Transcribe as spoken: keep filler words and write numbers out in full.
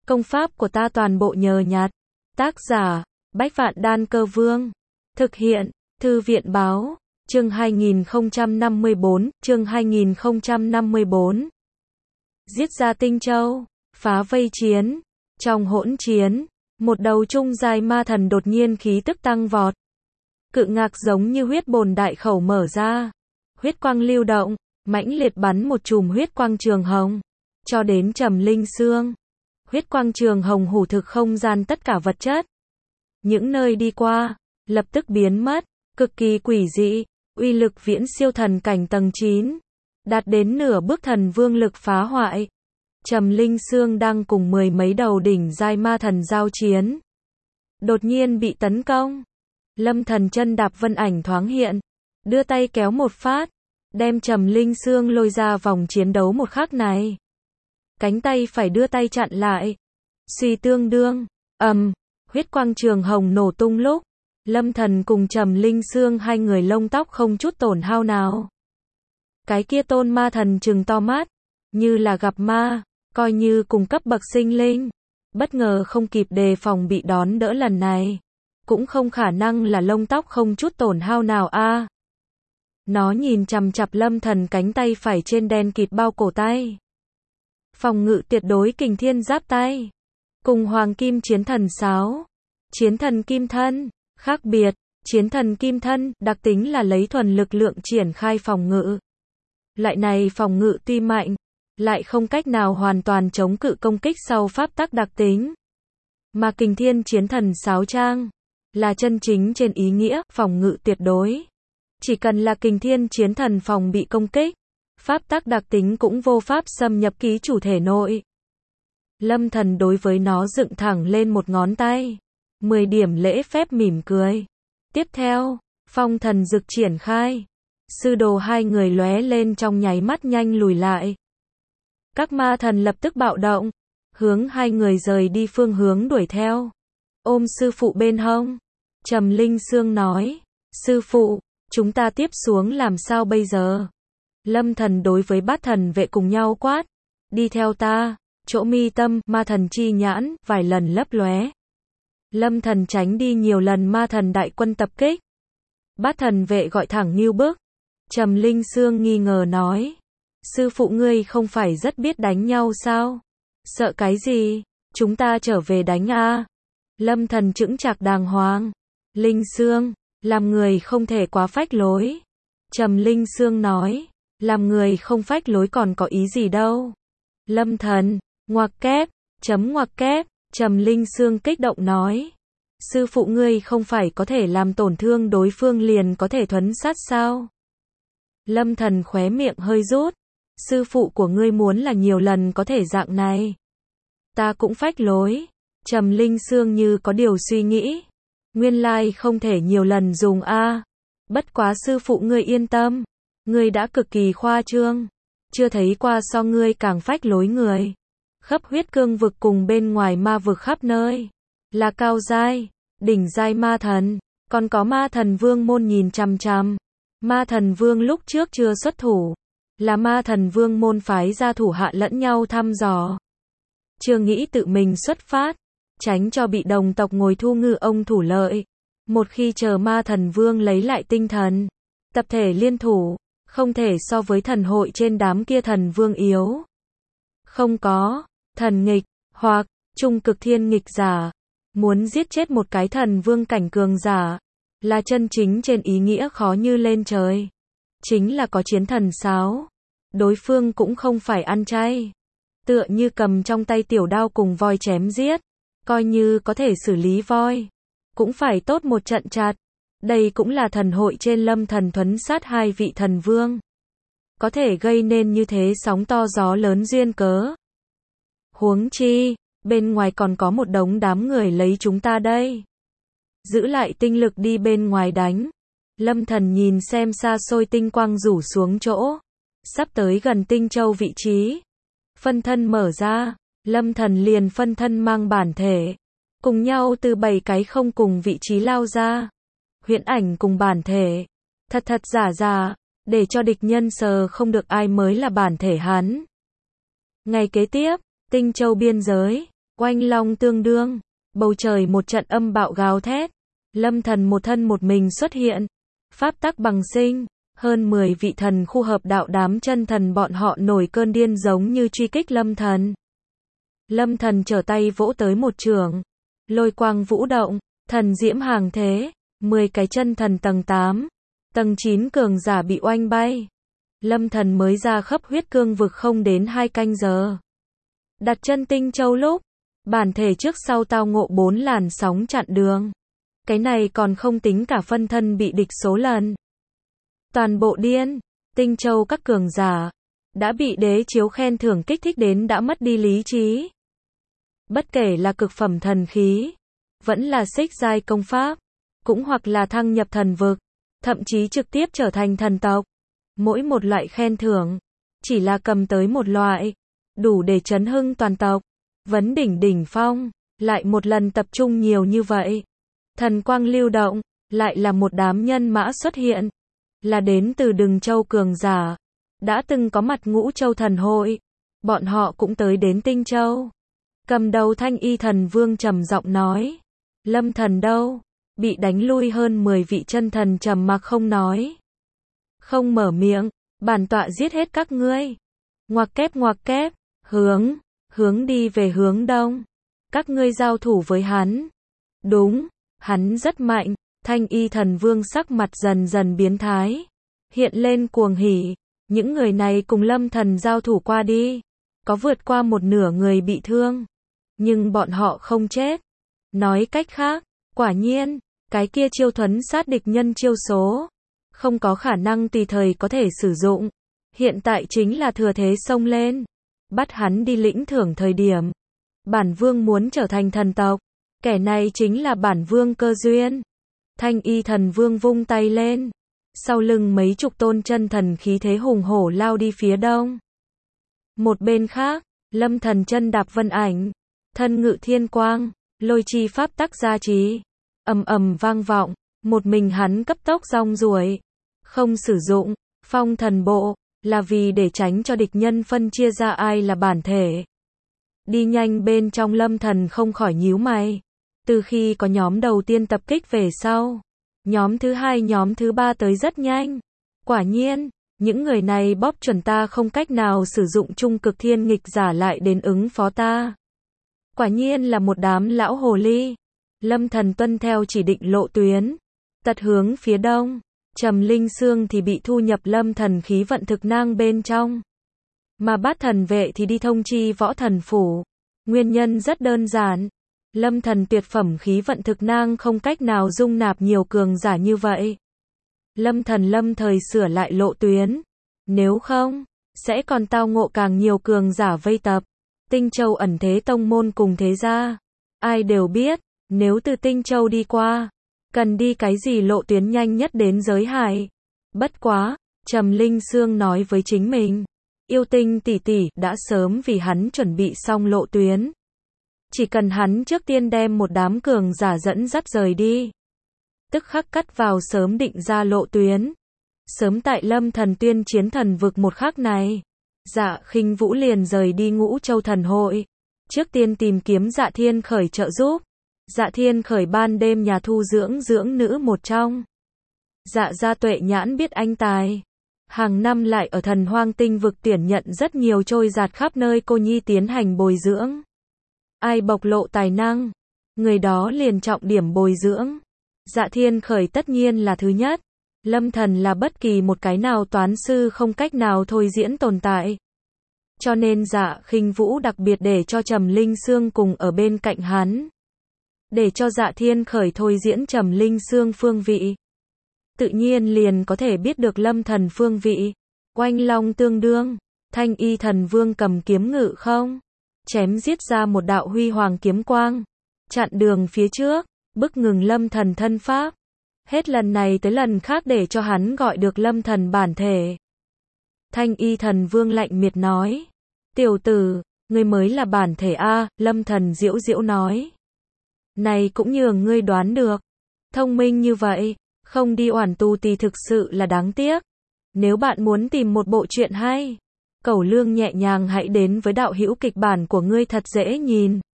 Công pháp của ta toàn bộ nhờ nhặt. Tác giả, Bách Vạn Đan Cơ Vương. Thực hiện, Thư viện Báo. Chương hai nghìn không trăm năm mươi bốn, chương hai nghìn không trăm năm mươi bốn. Giết ra Tinh Châu, phá vây chiến. Trong hỗn chiến, một đầu trung giai ma thần đột nhiên khí tức tăng vọt. Cự ngạc giống như huyết bồn đại khẩu mở ra. Huyết quang lưu động, mãnh liệt bắn một chùm huyết quang trường hồng. Cho đến Trầm Linh Xương. Huyết quang trường hồng hủ thực không gian tất cả vật chất. Những nơi đi qua, lập tức biến mất, cực kỳ quỷ dị, uy lực viễn siêu thần cảnh tầng chín. Đạt đến nửa bước thần vương lực phá hoại. Trầm Linh Xương đang cùng mười mấy đầu đỉnh giai ma thần giao chiến. Đột nhiên bị tấn công. Lâm Thần chân đạp vân ảnh thoáng hiện. Đưa tay kéo một phát. Đem Trầm Linh Xương lôi ra vòng chiến đấu một khắc này. Cánh tay phải đưa tay chặn lại. Suy tương đương, ầm, huyết quang trường hồng nổ tung lúc. Lâm Thần cùng Trầm Linh Xương hai người lông tóc không chút tổn hao nào. Cái kia tôn ma thần trừng to mắt. Như là gặp ma, coi như cùng cấp bậc sinh linh. Bất ngờ không kịp đề phòng bị đón đỡ lần này. Cũng không khả năng là lông tóc không chút tổn hao nào a. À. Nó nhìn chằm chằm Lâm Thần cánh tay phải trên đen kịt bao cổ tay. Phòng ngự tuyệt đối kình thiên giáp tay. Cùng hoàng kim chiến thần sáo. Chiến thần kim thân, khác biệt, chiến thần kim thân, đặc tính là lấy thuần lực lượng triển khai phòng ngự. Loại này phòng ngự tuy mạnh, lại không cách nào hoàn toàn chống cự công kích sau pháp tắc đặc tính. Mà kình thiên chiến thần sáo trang, là chân chính trên ý nghĩa, phòng ngự tuyệt đối. Chỉ cần là kình thiên chiến thần phòng bị công kích, pháp tắc đặc tính cũng vô pháp xâm nhập ký chủ thể nội. Lâm Thần đối với nó dựng thẳng lên một ngón tay. mười điểm lễ phép mỉm cười. Tiếp theo, phong thần dực triển khai. Sư đồ hai người lóe lên trong nháy mắt nhanh lùi lại. Các ma thần lập tức bạo động. Hướng hai người rời đi phương hướng đuổi theo. Ôm sư phụ bên hông. Trầm Linh Xương nói. Sư phụ, chúng ta tiếp xuống làm sao bây giờ? Lâm Thần đối với bát thần vệ cùng nhau quát. Đi theo ta. Chỗ mi tâm, ma thần chi nhãn, vài lần lấp lóe. Lâm Thần tránh đi nhiều lần ma thần đại quân tập kích. Bát thần vệ gọi thẳng Ngưu Bức. Trầm Linh Xương nghi ngờ nói. Sư phụ ngươi không phải rất biết đánh nhau sao? Sợ cái gì? Chúng ta trở về đánh a. Lâm Thần chững chạc đàng hoàng. Linh Xương, làm người không thể quá phách lối. Trầm Linh Xương nói. Làm người không phách lối còn có ý gì đâu. Lâm Thần, ngoặc kép, chấm ngoặc kép, Trầm Linh Xương kích động nói. Sư phụ ngươi không phải có thể làm tổn thương đối phương liền có thể thuấn sát sao? Lâm Thần khóe miệng hơi rút. Sư phụ của ngươi muốn là nhiều lần có thể dạng này. Ta cũng phách lối. Trầm Linh Xương như có điều suy nghĩ. Nguyên lai không thể nhiều lần dùng a. À. Bất quá sư phụ ngươi yên tâm. Ngươi đã cực kỳ khoa trương. Chưa thấy qua so ngươi càng phách lối người. Khắp huyết cương vực cùng bên ngoài ma vực khắp nơi. Là cao giai, đỉnh giai ma thần. Còn có ma thần vương môn nhìn chằm chằm. Ma thần vương lúc trước chưa xuất thủ. Là ma thần vương môn phái ra thủ hạ lẫn nhau thăm dò. Chưa nghĩ tự mình xuất phát. Tránh cho bị đồng tộc ngồi thu ngư ông thủ lợi. Một khi chờ ma thần vương lấy lại tinh thần. Tập thể liên thủ. Không thể so với thần hội trên đám kia thần vương yếu. Không có, thần nghịch, hoặc, trung cực thiên nghịch giả. Muốn giết chết một cái thần vương cảnh cường giả. Là chân chính trên ý nghĩa khó như lên trời. Chính là có chiến thần sáo. Đối phương cũng không phải ăn chay. Tựa như cầm trong tay tiểu đao cùng voi chém giết. Coi như có thể xử lý voi. Cũng phải tốt một trận chặt. Đây cũng là thần hội trên Lâm Thần thuấn sát hai vị thần vương. Có thể gây nên như thế sóng to gió lớn duyên cớ. Huống chi, bên ngoài còn có một đống đám người lấy chúng ta đây. Giữ lại tinh lực đi bên ngoài đánh. Lâm Thần nhìn xem xa xôi tinh quang rủ xuống chỗ. Sắp tới gần Tinh Châu vị trí. Phân thân mở ra, Lâm Thần liền phân thân mang bản thể. Cùng nhau từ bảy cái không cùng vị trí lao ra. Huyễn ảnh cùng bản thể. Thật thật giả giả, để cho địch nhân sờ không được ai mới là bản thể hắn. Ngày kế tiếp, Tinh Châu biên giới, Oanh long tương đương, bầu trời một trận âm bạo gào thét. Lâm thần một thân một mình xuất hiện. Pháp tắc bằng sinh, hơn mười vị thần khu hợp đạo đám chân thần bọn họ nổi cơn điên giống như truy kích lâm thần. Lâm thần trở tay vỗ tới một chưởng. Lôi quang vũ động, thần diễm hàng thế, mười cái chân thần tầng tám, tầng chín cường giả bị oanh bay. Lâm thần mới ra khắp huyết cương vực không đến hai canh giờ. Đặt chân Tinh Châu lúc, bản thể trước sau tao ngộ bốn làn sóng chặn đường. Cái này còn không tính cả phân thân bị địch số lần. Toàn bộ điên, Tinh Châu các cường giả, đã bị đế chiếu khen thưởng kích thích đến đã mất đi lý trí. Bất kể là cực phẩm thần khí, vẫn là xích giai công pháp, cũng hoặc là thăng nhập thần vực, thậm chí trực tiếp trở thành thần tộc. Mỗi một loại khen thưởng, chỉ là cầm tới một loại, đủ để chấn hưng toàn tộc. Vấn đỉnh đỉnh phong, lại một lần tập trung nhiều như vậy. Thần quang lưu động, lại là một đám nhân mã xuất hiện. Là đến từ Đừng Châu cường giả, đã từng có mặt Ngũ Châu thần hội. Bọn họ cũng tới đến Tinh Châu. Cầm đầu Thanh Y thần vương trầm giọng nói. Lâm thần đâu? Bị đánh lui hơn mười vị chân thần trầm mặc không nói. Không mở miệng, bản tọa giết hết các ngươi. Ngoặc kép ngoặc kép, hướng, hướng đi về hướng đông. Các ngươi giao thủ với hắn. Đúng, hắn rất mạnh. Thanh Y thần vương sắc mặt dần dần biến thái. Hiện lên cuồng hỉ. Những người này cùng lâm thần giao thủ qua đi. Có vượt qua một nửa người bị thương. Nhưng bọn họ không chết. Nói cách khác, quả nhiên, cái kia chiêu thuấn sát địch nhân chiêu số. Không có khả năng tùy thời có thể sử dụng. Hiện tại chính là thừa thế xông lên. Bắt hắn đi lĩnh thưởng thời điểm. Bản vương muốn trở thành thần tộc. Kẻ này chính là bản vương cơ duyên. Thanh Y thần vương vung tay lên. Sau lưng mấy chục tôn chân thần khí thế hùng hổ lao đi phía đông. Một bên khác, lâm thần chân đạp vân ảnh. Thân ngự thiên quang, lôi chi pháp tắc gia trì. Ầm ầm vang vọng, một mình hắn cấp tốc rong ruổi. Không sử dụng, phong thần bộ, là vì để tránh cho địch nhân phân chia ra ai là bản thể. Đi nhanh bên trong lâm thần không khỏi nhíu mày. Từ khi có nhóm đầu tiên tập kích về sau, nhóm thứ hai nhóm thứ ba tới rất nhanh. Quả nhiên, những người này bóp chuẩn ta không cách nào sử dụng trung cực thiên nghịch giả lại đến ứng phó ta. Quả nhiên là một đám lão hồ ly. Lâm thần tuân theo chỉ định lộ tuyến, tật hướng phía đông. Trầm Linh Xương thì bị thu nhập lâm thần khí vận thực nang bên trong. Mà Bát thần vệ thì đi thông chi võ thần phủ. Nguyên nhân rất đơn giản. Lâm thần tuyệt phẩm khí vận thực nang không cách nào dung nạp nhiều cường giả như vậy. Lâm thần lâm thời sửa lại lộ tuyến. Nếu không, sẽ còn tao ngộ càng nhiều cường giả vây tập. Tinh Châu ẩn thế tông môn cùng thế gia. Ai đều biết, nếu từ Tinh Châu đi qua, cần đi cái gì lộ tuyến nhanh nhất đến giới hải. Bất quá, Trầm Linh Xương nói với chính mình. Yêu Tinh tỷ tỷ đã sớm vì hắn chuẩn bị xong lộ tuyến. Chỉ cần hắn trước tiên đem một đám cường giả dẫn dắt rời đi. Tức khắc cắt vào sớm định ra lộ tuyến. Sớm tại lâm thần tuyên chiến thần vực một khắc này. Dạ Khinh Vũ liền rời đi Ngũ Châu thần hội. Trước tiên tìm kiếm Dạ Thiên Khởi trợ giúp. Dạ Thiên Khởi ban đêm nhà thu dưỡng dưỡng nữ một trong. Dạ gia tuệ nhãn biết anh tài. Hàng năm lại ở thần hoang tinh vực tuyển nhận rất nhiều trôi giạt khắp nơi cô nhi tiến hành bồi dưỡng. Ai bộc lộ tài năng, người đó liền trọng điểm bồi dưỡng. Dạ Thiên Khởi tất nhiên là thứ nhất. Lâm thần là bất kỳ một cái nào toán sư không cách nào thôi diễn tồn tại. Cho nên Dạ Khinh Vũ đặc biệt để cho Trầm Linh Xương cùng ở bên cạnh hắn. Để cho Dạ Thiên Khởi thôi diễn Trầm Linh Xương phương vị. Tự nhiên liền có thể biết được lâm thần phương vị. Oanh long tương đương, Thanh Y thần vương cầm kiếm ngự không. Chém giết ra một đạo huy hoàng kiếm quang. Chặn đường phía trước, bức ngừng lâm thần thân pháp. Hết lần này tới lần khác để cho hắn gọi được lâm thần bản thể. Thanh Y thần vương lạnh miệt nói. Tiểu tử, ngươi mới là bản thể A, lâm thần diễu diễu nói. Này cũng nhường ngươi đoán được. Thông minh như vậy, không đi oản tu thì thực sự là đáng tiếc. Nếu bạn muốn tìm một bộ truyện hay, cẩu lương nhẹ nhàng hãy đến với đạo hữu kịch bản của ngươi thật dễ nhìn.